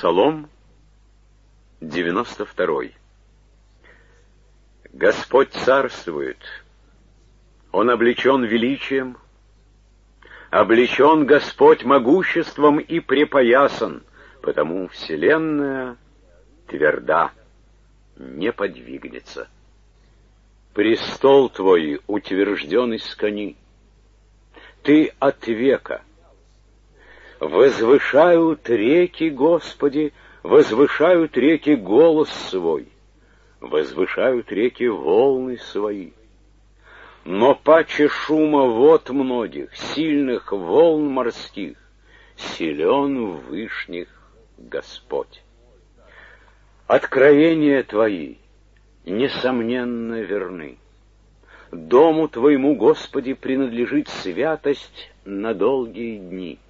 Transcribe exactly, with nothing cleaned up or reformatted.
Псалом девяносто второй. Господь царствует, Он облечен величием, облечен Господь могуществом и препоясан, потому вселенная тверда, не подвигнется. Престол Твой утвержден из кони, Ты от века. Возвышают реки, Господи, возвышают реки голос свой, возвышают реки волны свои. Но паче шума вод многих, сильных волн морских, силен в вышних Господь. Откровения Твои, несомненно, верны. Дому Твоему, Господи, принадлежит святость на долгие дни.